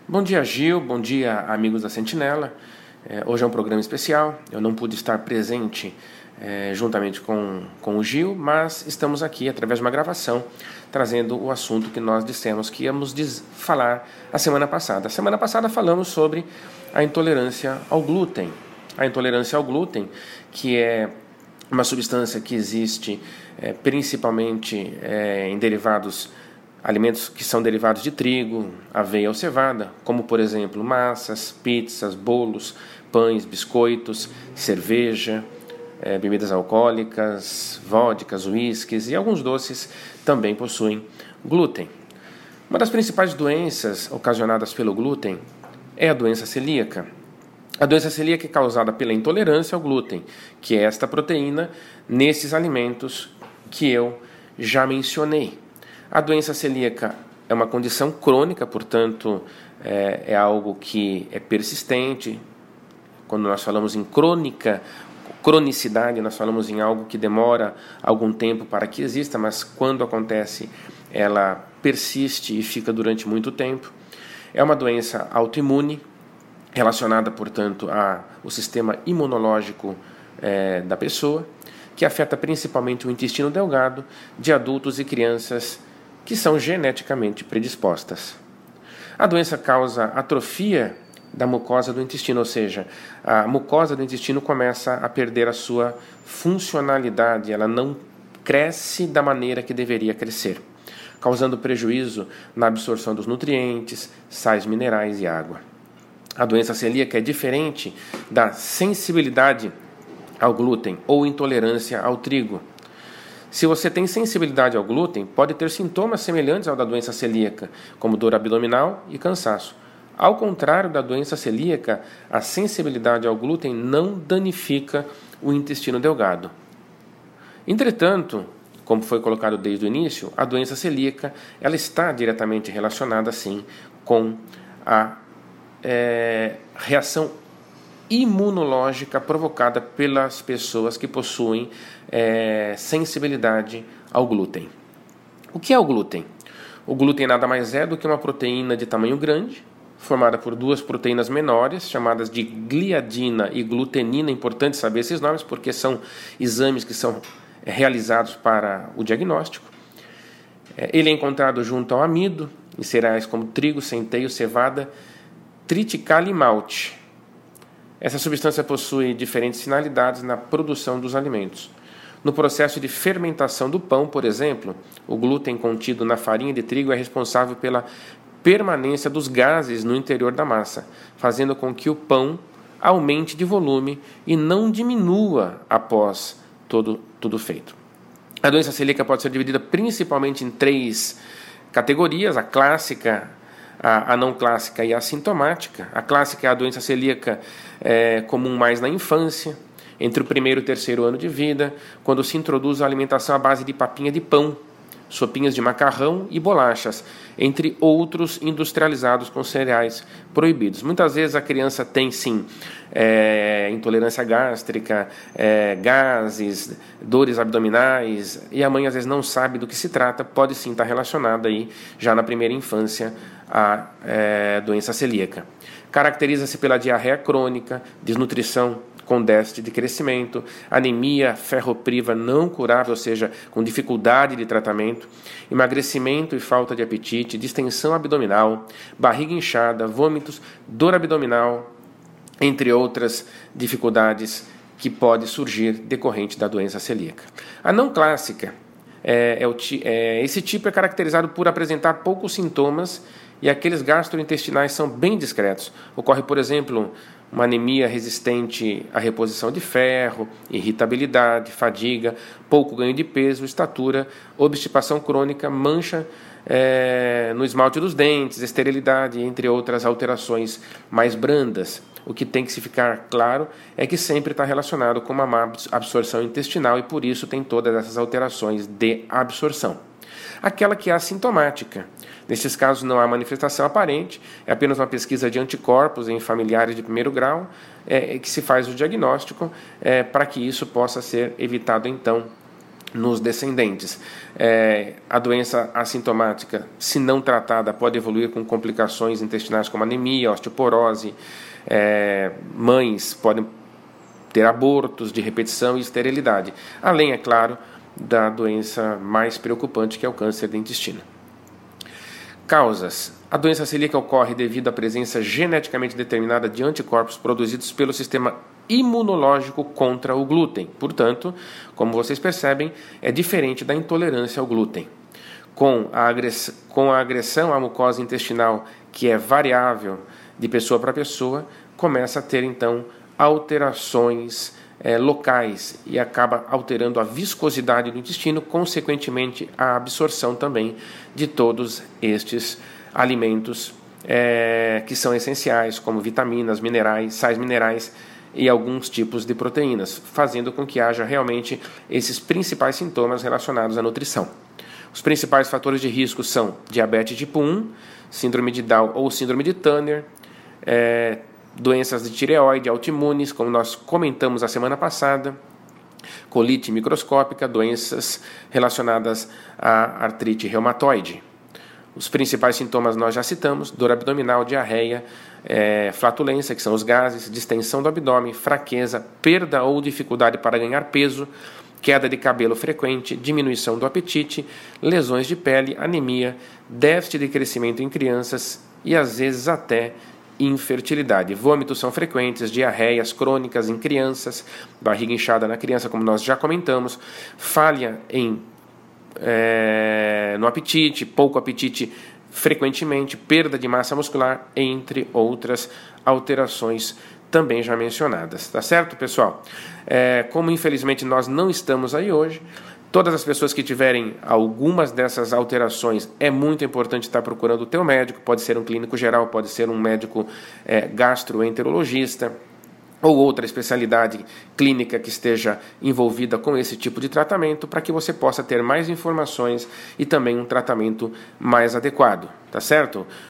Bom dia, Gil. Bom dia, amigos da Sentinela. Hoje é um programa especial. Eu não pude estar presente juntamente com o Gil, mas estamos aqui através de uma gravação trazendo o assunto que nós dissemos que íamos falar a semana passada. A semana passada falamos sobre a intolerância ao glúten. A intolerância ao glúten, que é uma substância que existe principalmente em alimentos que são derivados de trigo, aveia ou cevada, como por exemplo massas, pizzas, bolos, pães, biscoitos, cerveja, bebidas alcoólicas, vodkas, uísques e alguns doces também possuem glúten. Uma das principais doenças ocasionadas pelo glúten é a doença celíaca. A doença celíaca é causada pela intolerância ao glúten, que é esta proteína nesses alimentos que eu já mencionei. A doença celíaca é uma condição crônica, portanto, é algo que é persistente. Quando nós falamos em cronicidade, nós falamos em algo que demora algum tempo para que exista, mas quando acontece, ela persiste e fica durante muito tempo. É uma doença autoimune, relacionada, portanto, ao sistema imunológico da pessoa, que afeta principalmente o intestino delgado de adultos e crianças que são geneticamente predispostas. A doença causa atrofia da mucosa do intestino, ou seja, a mucosa do intestino começa a perder a sua funcionalidade, ela não cresce da maneira que deveria crescer, causando prejuízo na absorção dos nutrientes, sais minerais e água. A doença celíaca é diferente da sensibilidade ao glúten ou intolerância ao trigo. Se você tem sensibilidade ao glúten, pode ter sintomas semelhantes ao da doença celíaca, como dor abdominal e cansaço. Ao contrário da doença celíaca, a sensibilidade ao glúten não danifica o intestino delgado. Entretanto, como foi colocado desde o início, a doença celíaca ela está diretamente relacionada, sim, com a reação imunológica provocada pelas pessoas que possuem sensibilidade ao glúten. O que é o glúten? O glúten nada mais é do que uma proteína de tamanho grande, formada por duas proteínas menores, chamadas de gliadina e glutenina. É importante saber esses nomes, porque são exames que são realizados para o diagnóstico. Ele é encontrado junto ao amido, em cereais como trigo, centeio, cevada, triticale e malte. Essa substância possui diferentes finalidades na produção dos alimentos. No processo de fermentação do pão, por exemplo, o glúten contido na farinha de trigo é responsável pela permanência dos gases no interior da massa, fazendo com que o pão aumente de volume e não diminua após tudo feito. A doença celíaca pode ser dividida principalmente em 3 categorias: a clássica, a não clássica e a assintomática. A clássica é a doença celíaca comum mais na infância, entre o 1º e o 3º ano de vida, quando se introduz a alimentação à base de papinha de pão, sopinhas de macarrão e bolachas, entre outros industrializados com cereais proibidos. Muitas vezes a criança tem, sim, intolerância gástrica, gases, dores abdominais, e a mãe às vezes não sabe do que se trata. Pode sim estar relacionada aí, já na primeira infância, à doença celíaca. Caracteriza-se pela diarreia crônica, desnutrição com déficit de crescimento, anemia ferropriva não curável, ou seja, com dificuldade de tratamento, emagrecimento e falta de apetite, distensão abdominal, barriga inchada, vômitos, dor abdominal, entre outras dificuldades que pode surgir decorrente da doença celíaca. A não clássica, esse tipo é caracterizado por apresentar poucos sintomas e aqueles gastrointestinais são bem discretos. Ocorre, por exemplo, uma anemia resistente à reposição de ferro, irritabilidade, fadiga, pouco ganho de peso, estatura, obstipação crônica, mancha no esmalte dos dentes, esterilidade, entre outras alterações mais brandas. O que tem que se ficar claro é que sempre está relacionado com uma má absorção intestinal e por isso tem todas essas alterações de absorção. Aquela que é assintomática. Nesses casos não há manifestação aparente, é apenas uma pesquisa de anticorpos em familiares de 1º grau que se faz o diagnóstico para que isso possa ser evitado então nos descendentes. A doença assintomática, se não tratada, pode evoluir com complicações intestinais como anemia, osteoporose. Mães podem ter abortos de repetição e esterilidade. Além, é claro, da doença mais preocupante, que é o câncer do intestino. Causas. A doença celíaca ocorre devido à presença geneticamente determinada de anticorpos produzidos pelo sistema imunológico contra o glúten. Portanto, como vocês percebem, é diferente da intolerância ao glúten. Com a agressão à mucosa intestinal, que é variável de pessoa para pessoa, começa a ter, então, alterações locais e acaba alterando a viscosidade do intestino, consequentemente a absorção também de todos estes alimentos que são essenciais, como vitaminas, minerais, sais minerais e alguns tipos de proteínas, fazendo com que haja realmente esses principais sintomas relacionados à nutrição. Os principais fatores de risco são diabetes tipo 1, síndrome de Down ou síndrome de Turner, doenças de tireoide, autoimunes, como nós comentamos a semana passada, colite microscópica, doenças relacionadas à artrite reumatoide. Os principais sintomas nós já citamos: dor abdominal, diarreia, flatulência, que são os gases, distensão do abdômen, fraqueza, perda ou dificuldade para ganhar peso, queda de cabelo frequente, diminuição do apetite, lesões de pele, anemia, déficit de crescimento em crianças e às vezes até infertilidade. Vômitos são frequentes, diarreias crônicas em crianças, barriga inchada na criança, como nós já comentamos, falha no apetite, pouco apetite frequentemente, perda de massa muscular, entre outras alterações também já mencionadas. Tá certo, pessoal? Como infelizmente nós não estamos aí hoje, todas as pessoas que tiverem algumas dessas alterações, é muito importante estar procurando o teu médico. Pode ser um clínico geral, pode ser um médico gastroenterologista ou outra especialidade clínica que esteja envolvida com esse tipo de tratamento, para que você possa ter mais informações e também um tratamento mais adequado, tá certo?